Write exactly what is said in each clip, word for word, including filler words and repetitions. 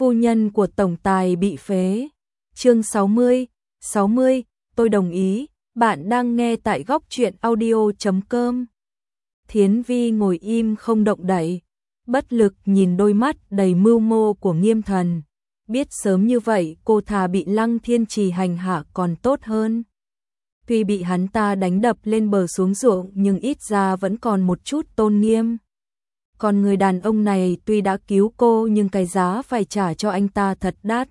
phu nhân của tổng tài bị phế. Chương sáu mươi, sáu mươi, tôi đồng ý, bạn đang nghe tại góc truyện audio chấm com. Thiến Vi ngồi im không động đậy, bất lực nhìn đôi mắt đầy mưu mô của Nghiêm Thần. Biết sớm như vậy cô thà bị Lăng Thiên Trì hành hạ còn tốt hơn. Tuy bị hắn ta đánh đập lên bờ xuống ruộng nhưng ít ra vẫn còn một chút tôn nghiêm. Còn người đàn ông này tuy đã cứu cô nhưng cái giá phải trả cho anh ta thật đắt.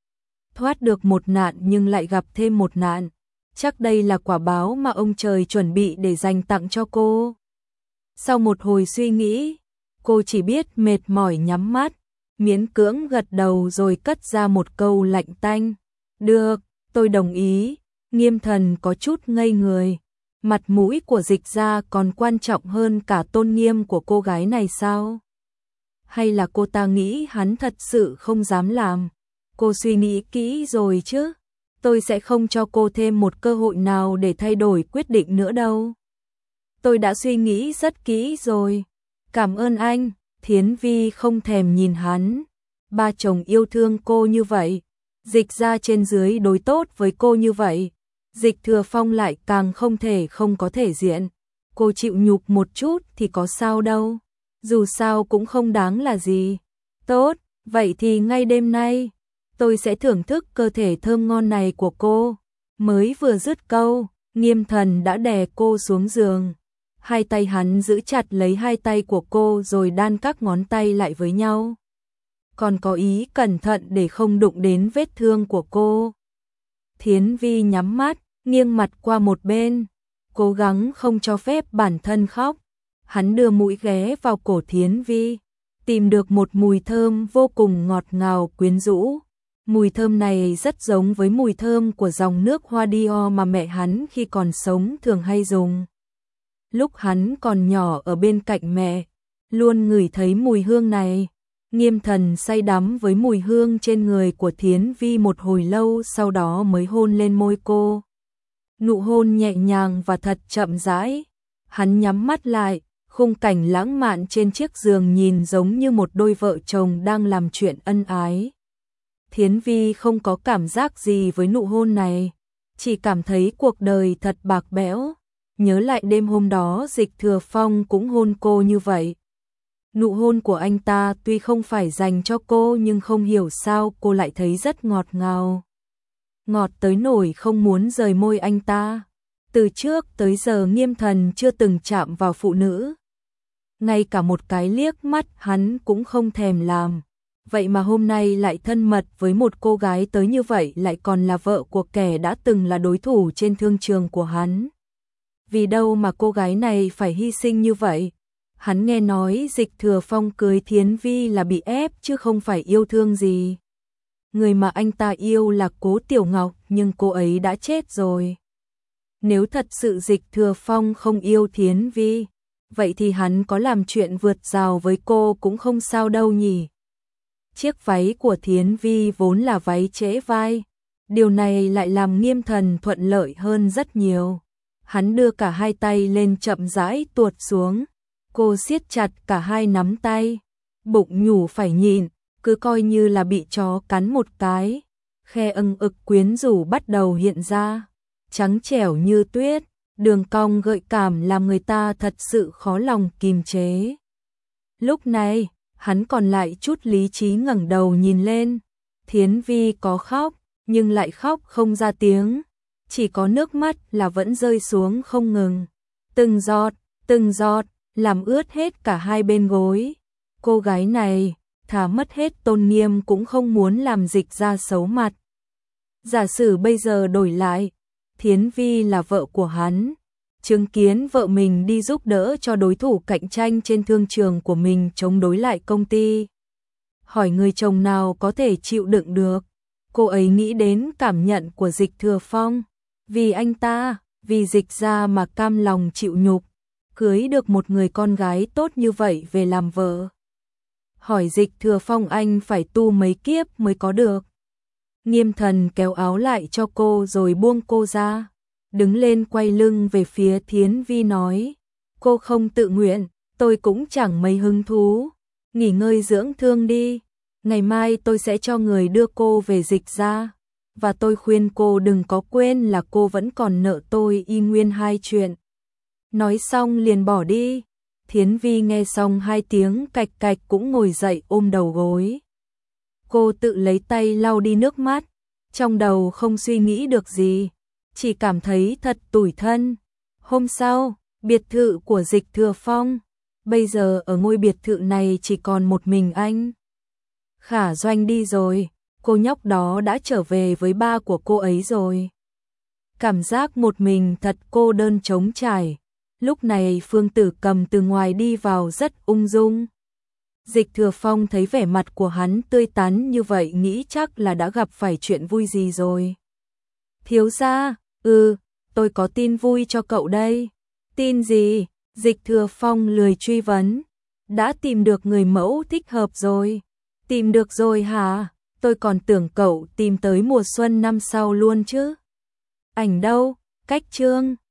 Thoát được một nạn nhưng lại gặp thêm một nạn. Chắc đây là quả báo mà ông trời chuẩn bị để dành tặng cho cô. Sau một hồi suy nghĩ, cô chỉ biết mệt mỏi nhắm mắt, miễn cưỡng gật đầu rồi cất ra một câu lạnh tanh. Được, tôi đồng ý. Nghiêm Thần có chút ngây người. Mặt mũi của Dịch gia còn quan trọng hơn cả tôn nghiêm của cô gái này sao? Hay là cô ta nghĩ hắn thật sự không dám làm? Cô suy nghĩ kỹ rồi chứ? Tôi sẽ không cho cô thêm một cơ hội nào để thay đổi quyết định nữa đâu. Tôi đã suy nghĩ rất kỹ rồi. Cảm ơn anh. Thiến Vi không thèm nhìn hắn. Ba chồng yêu thương cô như vậy, Dịch gia trên dưới đối tốt với cô như vậy, Dịch Thừa Phong lại càng không thể không có thể diện. Cô chịu nhục một chút thì có sao đâu, dù sao cũng không đáng là gì. Tốt, vậy thì ngay đêm nay, tôi sẽ thưởng thức cơ thể thơm ngon này của cô. Mới vừa dứt câu, Nghiêm Thần đã đè cô xuống giường. Hai tay hắn giữ chặt lấy hai tay của cô rồi đan các ngón tay lại với nhau. Còn có ý cẩn thận để không đụng đến vết thương của cô. Thiến Vi nhắm mắt, nghiêng mặt qua một bên, cố gắng không cho phép bản thân khóc. Hắn đưa mũi ghé vào cổ Thiến Vi, tìm được một mùi thơm vô cùng ngọt ngào quyến rũ. Mùi thơm này rất giống với mùi thơm của dòng nước hoa Dior mà mẹ hắn khi còn sống thường hay dùng. Lúc hắn còn nhỏ ở bên cạnh mẹ, luôn ngửi thấy mùi hương này. Nghiêm Thần say đắm với mùi hương trên người của Thiến Vi một hồi lâu, sau đó mới hôn lên môi cô. Nụ hôn nhẹ nhàng và thật chậm rãi. Hắn nhắm mắt lại, khung cảnh lãng mạn trên chiếc giường nhìn giống như một đôi vợ chồng đang làm chuyện ân ái. Thiến Vi không có cảm giác gì với nụ hôn này, chỉ cảm thấy cuộc đời thật bạc bẽo. Nhớ lại đêm hôm đó Dịch Thừa Phong cũng hôn cô như vậy. Nụ hôn của anh ta tuy không phải dành cho cô nhưng không hiểu sao cô lại thấy rất ngọt ngào. Ngọt tới nỗi không muốn rời môi anh ta. Từ trước tới giờ Nghiêm Thần chưa từng chạm vào phụ nữ. Ngay cả một cái liếc mắt hắn cũng không thèm làm. Vậy mà hôm nay lại thân mật với một cô gái tới như vậy, lại còn là vợ của kẻ đã từng là đối thủ trên thương trường của hắn. Vì đâu mà cô gái này phải hy sinh như vậy? Hắn nghe nói Dịch Thừa Phong cưới Thiến Vi là bị ép chứ không phải yêu thương gì. Người mà anh ta yêu là Cố Tiểu Ngọc, nhưng cô ấy đã chết rồi. Nếu thật sự Dịch Thừa Phong không yêu Thiến Vi, vậy thì hắn có làm chuyện vượt rào với cô cũng không sao đâu nhỉ. Chiếc váy của Thiến Vi vốn là váy trễ vai. Điều này lại làm Nghiêm Thần thuận lợi hơn rất nhiều. Hắn đưa cả hai tay lên chậm rãi tuột xuống. Cô siết chặt cả hai nắm tay, bụng nhủ phải nhịn, cứ coi như là bị chó cắn một cái. Khe ưng ực quyến rũ bắt đầu hiện ra, trắng trẻo như tuyết, đường cong gợi cảm làm người ta thật sự khó lòng kìm chế. Lúc này, hắn còn lại chút lý trí ngẩng đầu nhìn lên. Thiến Vi có khóc, nhưng lại khóc không ra tiếng, chỉ có nước mắt là vẫn rơi xuống không ngừng. Từng giọt, từng giọt, làm ướt hết cả hai bên gối. Cô gái này, thà mất hết tôn nghiêm cũng không muốn làm Dịch gia xấu mặt. Giả sử bây giờ đổi lại, Thiến Vi là vợ của hắn, chứng kiến vợ mình đi giúp đỡ cho đối thủ cạnh tranh trên thương trường của mình chống đối lại công ty. Hỏi người chồng nào có thể chịu đựng được? Cô ấy nghĩ đến cảm nhận của Dịch Thừa Phong. Vì anh ta, vì Dịch gia mà cam lòng chịu nhục, cưới được một người con gái tốt như vậy về làm vợ. Hỏi Dịch Thừa Phong anh phải tu mấy kiếp mới có được. Nghiêm Thần kéo áo lại cho cô rồi buông cô ra. Đứng lên quay lưng về phía Thiến Vi nói. Cô không tự nguyện, tôi cũng chẳng mấy hứng thú. Nghỉ ngơi dưỡng thương đi. Ngày mai tôi sẽ cho người đưa cô về Dịch ra. Và tôi khuyên cô đừng có quên là cô vẫn còn nợ tôi y nguyên hai chuyện. Nói xong liền bỏ đi. Thiến Vi nghe xong hai tiếng cạch cạch cũng ngồi dậy ôm đầu gối. Cô tự lấy tay lau đi nước mắt, trong đầu không suy nghĩ được gì, chỉ cảm thấy thật tủi thân. Hôm sau, biệt thự của Dịch Thừa Phong, bây giờ ở ngôi biệt thự này chỉ còn một mình anh. Khả Doanh đi rồi, cô nhóc đó đã trở về với ba của cô ấy rồi. Cảm giác một mình thật cô đơn trống trải. Lúc này Phương Tử Cầm từ ngoài đi vào rất ung dung. Dịch Thừa Phong thấy vẻ mặt của hắn tươi tắn như vậy nghĩ chắc là đã gặp phải chuyện vui gì rồi. Thiếu gia, ừ, tôi có tin vui cho cậu đây. Tin gì? Dịch Thừa Phong lười truy vấn. Đã tìm được người mẫu thích hợp rồi. Tìm được rồi hả? Tôi còn tưởng cậu tìm tới mùa xuân năm sau luôn chứ. Ảnh đâu? Cách trương.